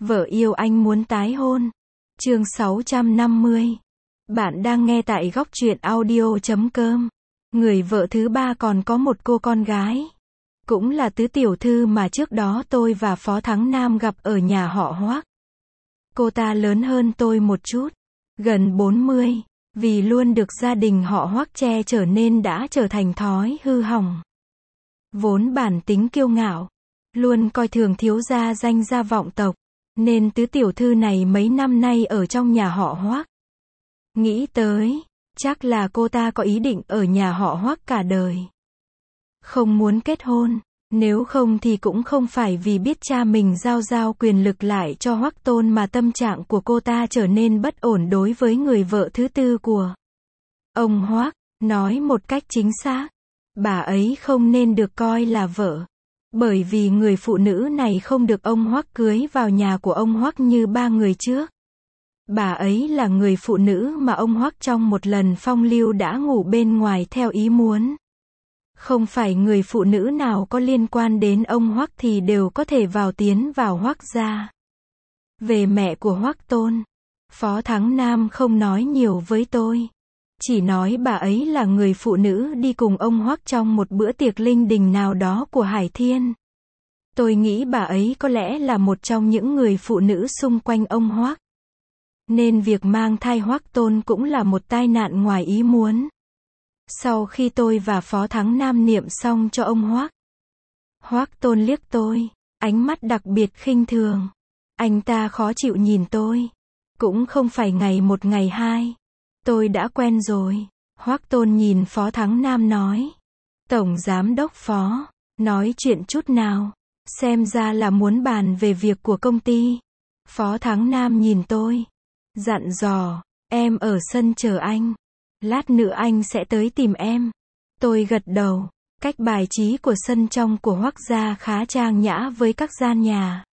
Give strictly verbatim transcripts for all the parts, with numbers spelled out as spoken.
Vợ yêu anh muốn tái hôn. Chương sáu trăm năm mươi. Bạn đang nghe tại góc truyện audio chấm com. Người vợ thứ ba còn có một cô con gái. Cũng là tứ tiểu thư mà trước đó tôi và Phó Thắng Nam gặp ở nhà họ Hoác. Cô ta lớn hơn tôi một chút. Gần bốn mươi. Vì luôn được gia đình họ Hoác che chở nên đã trở thành thói hư hỏng. Vốn bản tính kiêu ngạo, luôn coi thường thiếu gia danh gia vọng tộc, nên tứ tiểu thư này mấy năm nay ở trong nhà họ Hoác. Nghĩ tới, chắc là cô ta có ý định ở nhà họ Hoác cả đời. Không muốn kết hôn, nếu không thì cũng không phải vì biết cha mình giao giao quyền lực lại cho Hoác Tôn mà tâm trạng của cô ta trở nên bất ổn đối với người vợ thứ tư của ông Hoác. Nói một cách chính xác, bà ấy không nên được coi là vợ. Bởi vì người phụ nữ này không được ông Hoác cưới vào nhà của ông Hoác như ba người trước. Bà ấy là người phụ nữ mà ông Hoác trong một lần phong lưu đã ngủ bên ngoài theo ý muốn. Không phải người phụ nữ nào có liên quan đến ông Hoác thì đều có thể vào tiến vào Hoác gia. Về mẹ của Hoác Tôn, Phó Thắng Nam không nói nhiều với tôi. Chỉ nói bà ấy là người phụ nữ đi cùng ông Hoác trong một bữa tiệc linh đình nào đó của Hải Thiên. Tôi nghĩ bà ấy có lẽ là một trong những người phụ nữ xung quanh ông Hoác. Nên việc mang thai Hoác Tôn cũng là một tai nạn ngoài ý muốn. Sau khi tôi và Phó Thắng Nam niệm xong cho ông Hoác, Hoác Tôn liếc tôi, ánh mắt đặc biệt khinh thường. Anh ta khó chịu nhìn tôi. Cũng không phải ngày một ngày hai. Tôi đã quen rồi. Hoác Tôn nhìn Phó Thắng Nam nói. Tổng Giám đốc Phó, nói chuyện chút nào. Xem ra là muốn bàn về việc của công ty. Phó Thắng Nam nhìn tôi, dặn dò, em ở sân chờ anh. Lát nữa anh sẽ tới tìm em. Tôi gật đầu. Cách bài trí của sân trong của Hoác gia khá trang nhã với các gian nhà.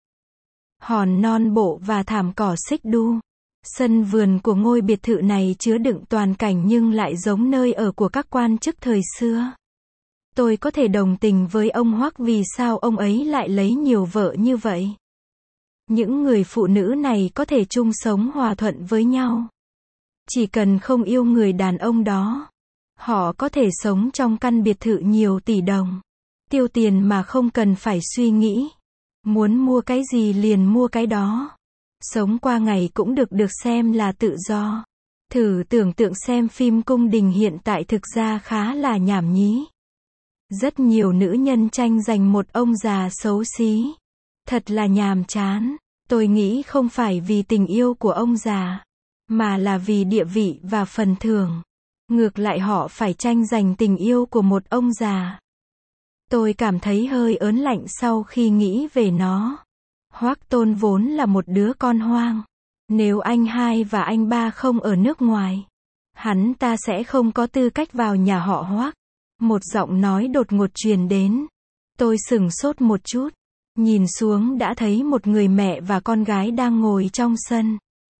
Hòn non bộ và thảm cỏ xích đu. Sân vườn của ngôi biệt thự này chứa đựng toàn cảnh nhưng lại giống nơi ở của các quan chức thời xưa. Tôi có thể đồng tình với ông Hoác vì sao ông ấy lại lấy nhiều vợ như vậy. Những người phụ nữ này có thể chung sống hòa thuận với nhau. Chỉ cần không yêu người đàn ông đó, họ có thể sống trong căn biệt thự nhiều tỷ đồng. Tiêu tiền mà không cần phải suy nghĩ. Muốn mua cái gì liền mua cái đó. Sống qua ngày cũng được được xem là tự do. Thử tưởng tượng xem phim cung đình hiện tại thực ra khá là nhảm nhí. Rất nhiều nữ nhân tranh giành một ông già xấu xí. Thật là nhàm chán. Tôi nghĩ không phải vì tình yêu của ông già, mà là vì địa vị và phần thưởng. Ngược lại họ phải tranh giành tình yêu của một ông già. Tôi cảm thấy hơi ớn lạnh sau khi nghĩ về nó. Hoác Tôn vốn là một đứa con hoang. Nếu anh hai và anh ba không ở nước ngoài, hắn ta sẽ không có tư cách vào nhà họ Hoác. Một giọng nói đột ngột truyền đến. Tôi sửng sốt một chút. Nhìn xuống đã thấy một người mẹ và con gái đang ngồi trong sân.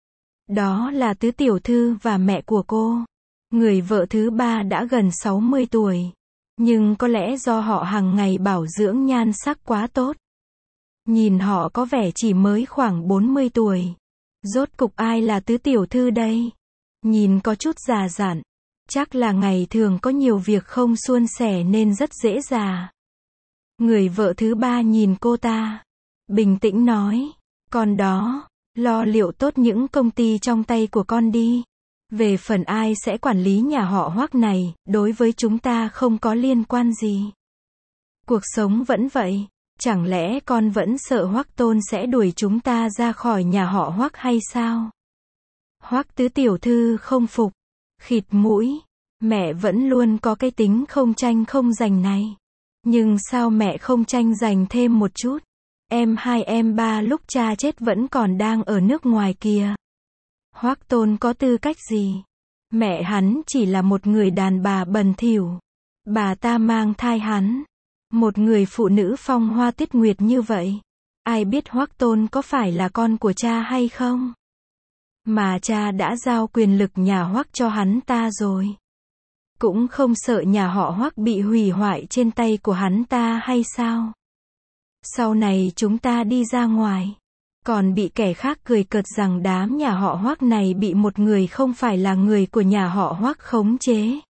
Đó là tứ tiểu thư và mẹ của cô. Người vợ thứ ba đã gần sáu mươi tuổi. Nhưng có lẽ do họ hàng ngày bảo dưỡng nhan sắc quá tốt. Nhìn họ có vẻ chỉ mới khoảng bốn mươi tuổi. Rốt cục ai là tứ tiểu thư đây? Nhìn có chút già dặn. Chắc là ngày thường có nhiều việc không suôn sẻ nên rất dễ già. Người vợ thứ ba nhìn cô ta, bình tĩnh nói, con đó, lo liệu tốt những công ty trong tay của con đi. Về phần ai sẽ quản lý nhà họ Hoác này, đối với chúng ta không có liên quan gì. Cuộc sống vẫn vậy, chẳng lẽ con vẫn sợ Hoác Tôn sẽ đuổi chúng ta ra khỏi nhà họ Hoác hay sao? Hoác tứ tiểu thư không phục, khịt mũi, mẹ vẫn luôn có cái tính không tranh không giành này. Nhưng sao mẹ không tranh giành thêm một chút? Em hai em ba lúc cha chết vẫn còn đang ở nước ngoài kìa. Hoác Tôn có tư cách gì? Mẹ hắn chỉ là một người đàn bà bần thỉu. Bà ta mang thai hắn. Một người phụ nữ phong hoa tuyết nguyệt như vậy. Ai biết Hoác Tôn có phải là con của cha hay không? Mà cha đã giao quyền lực nhà Hoác cho hắn ta rồi. Cũng không sợ nhà họ Hoác bị hủy hoại trên tay của hắn ta hay sao? Sau này chúng ta đi ra ngoài, Còn bị kẻ khác cười cợt rằng đám nhà họ Hoắc này bị một người không phải là người của nhà họ Hoắc khống chế.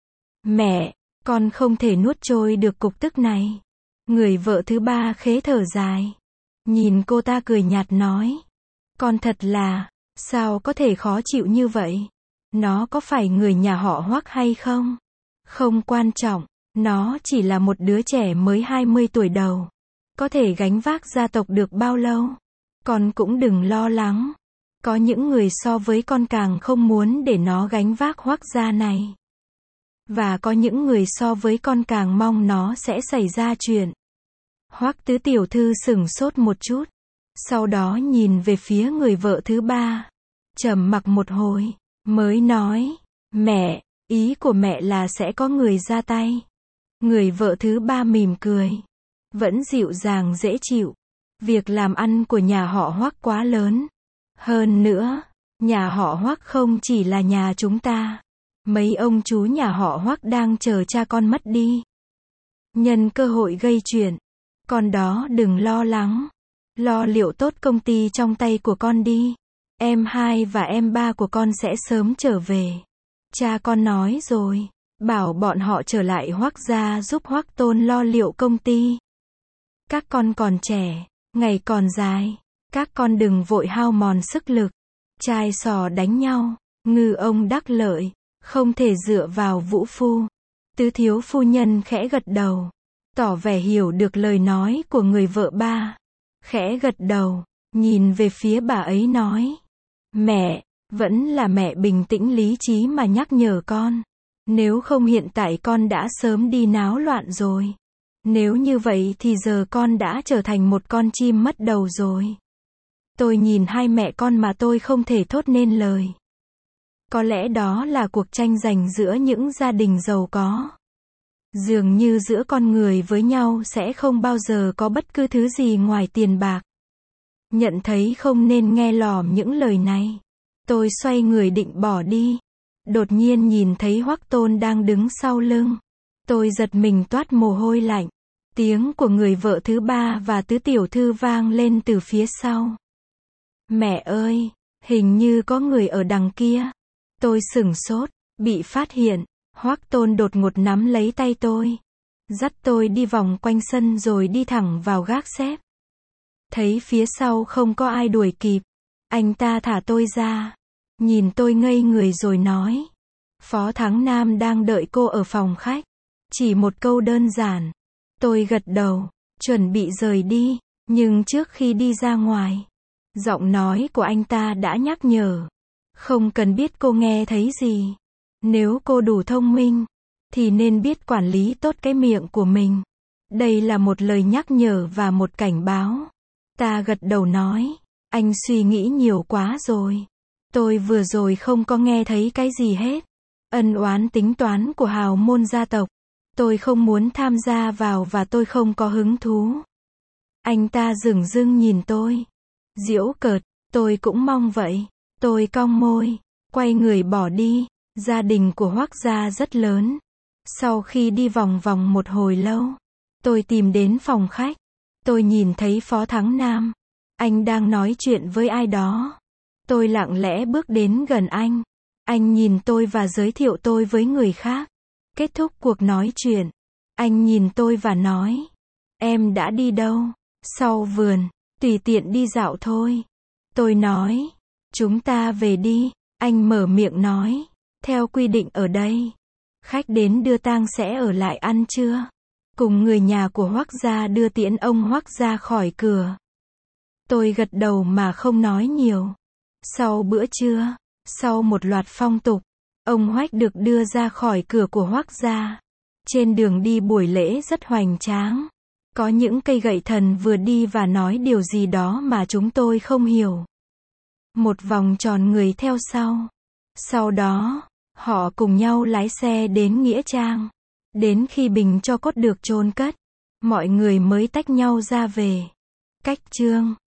Mẹ, con không thể nuốt trôi được cục tức này. Người vợ thứ ba khế thở dài. Nhìn cô ta cười nhạt nói. Con thật là, sao có thể khó chịu như vậy? Nó có phải người nhà họ Hoắc hay không? Không quan trọng, nó chỉ là một đứa trẻ mới hai mươi tuổi đầu. Có thể gánh vác gia tộc được bao lâu? Con cũng đừng lo lắng. Có những người so với con càng không muốn để nó gánh vác Hoắc gia này. Và có những người so với con càng mong nó sẽ xảy ra chuyện. Hoắc tứ tiểu thư sửng sốt một chút. Sau đó nhìn về phía người vợ thứ ba. Trầm mặc một hồi, mới nói. Mẹ, ý của mẹ là sẽ có người ra tay. Người vợ thứ ba mỉm cười. Vẫn dịu dàng dễ chịu. Việc làm ăn của nhà họ Hoắc quá lớn. Hơn nữa, nhà họ Hoắc không chỉ là nhà chúng ta. Mấy ông chú nhà họ Hoắc đang chờ cha con mất đi. Nhân cơ hội gây chuyện. Con đó đừng lo lắng. Lo liệu tốt công ty trong tay của con đi. Em hai và em ba của con sẽ sớm trở về. Cha con nói rồi. Bảo bọn họ trở lại Hoắc gia giúp Hoắc Tôn lo liệu công ty. Các con còn trẻ. Ngày còn dài. Các con đừng vội hao mòn sức lực. Trai sò đánh nhau. Ngư ông đắc lợi. Không thể dựa vào vũ phu. Tứ thiếu phu nhân khẽ gật đầu. Tỏ vẻ hiểu được lời nói của người vợ ba. Khẽ gật đầu. Nhìn về phía bà ấy nói. Mẹ, vẫn là mẹ bình tĩnh lý trí mà nhắc nhở con. Nếu không hiện tại con đã sớm đi náo loạn rồi. Nếu như vậy thì giờ con đã trở thành một con chim mất đầu rồi. Tôi nhìn hai mẹ con mà tôi không thể thốt nên lời. Có lẽ đó là cuộc tranh giành giữa những gia đình giàu có. Dường như giữa con người với nhau sẽ không bao giờ có bất cứ thứ gì ngoài tiền bạc. Nhận thấy không nên nghe lỏm những lời này. Tôi xoay người định bỏ đi. Đột nhiên nhìn thấy Hoắc Tôn đang đứng sau lưng. Tôi giật mình toát mồ hôi lạnh. Tiếng của người vợ thứ ba và tứ tiểu thư vang lên từ phía sau. Mẹ ơi, hình như có người ở đằng kia. Tôi sửng sốt, bị phát hiện. Hoắc Tôn đột ngột nắm lấy tay tôi. Dắt tôi đi vòng quanh sân rồi đi thẳng vào gác xếp. Thấy phía sau không có ai đuổi kịp. Anh ta thả tôi ra. Nhìn tôi ngây người rồi nói. Phó Thắng Nam đang đợi cô ở phòng khách. Chỉ một câu đơn giản. Tôi gật đầu, chuẩn bị rời đi. Nhưng trước khi đi ra ngoài, giọng nói của anh ta đã nhắc nhở. Không cần biết cô nghe thấy gì. Nếu cô đủ thông minh, thì nên biết quản lý tốt cái miệng của mình. Đây là một lời nhắc nhở và một cảnh báo. Ta gật đầu nói. Anh suy nghĩ nhiều quá rồi. Tôi vừa rồi không có nghe thấy cái gì hết. Ân oán tính toán của hào môn gia tộc. Tôi không muốn tham gia vào và tôi không có hứng thú. Anh ta dửng dưng nhìn tôi. Giễu cợt, tôi cũng mong vậy. Tôi cong môi, quay người bỏ đi. Gia đình của Hoắc gia rất lớn. Sau khi đi vòng vòng một hồi lâu, tôi tìm đến phòng khách. Tôi nhìn thấy Phó Thắng Nam. Anh đang nói chuyện với ai đó. Tôi lặng lẽ bước đến gần anh. Anh nhìn tôi và giới thiệu tôi với người khác. Kết thúc cuộc nói chuyện. Anh nhìn tôi và nói. Em đã đi đâu? Sau vườn. Tùy tiện đi dạo thôi. Tôi nói. Chúng ta về đi. Anh mở miệng nói. Theo quy định ở đây, khách đến đưa tang sẽ ở lại ăn trưa. Cùng người nhà của Hoắc gia đưa tiễn ông Hoắc ra khỏi cửa. Tôi gật đầu mà không nói nhiều. Sau bữa trưa, sau một loạt phong tục, ông Hoắc được đưa ra khỏi cửa của Hoắc gia. Trên đường đi buổi lễ rất hoành tráng. Có những cây gậy thần vừa đi và nói điều gì đó mà chúng tôi không hiểu. Một vòng tròn người theo sau. Sau đó, họ cùng nhau lái xe đến Nghĩa Trang. Đến khi bình tro cốt được chôn cất, mọi người mới tách nhau ra về. Cách chương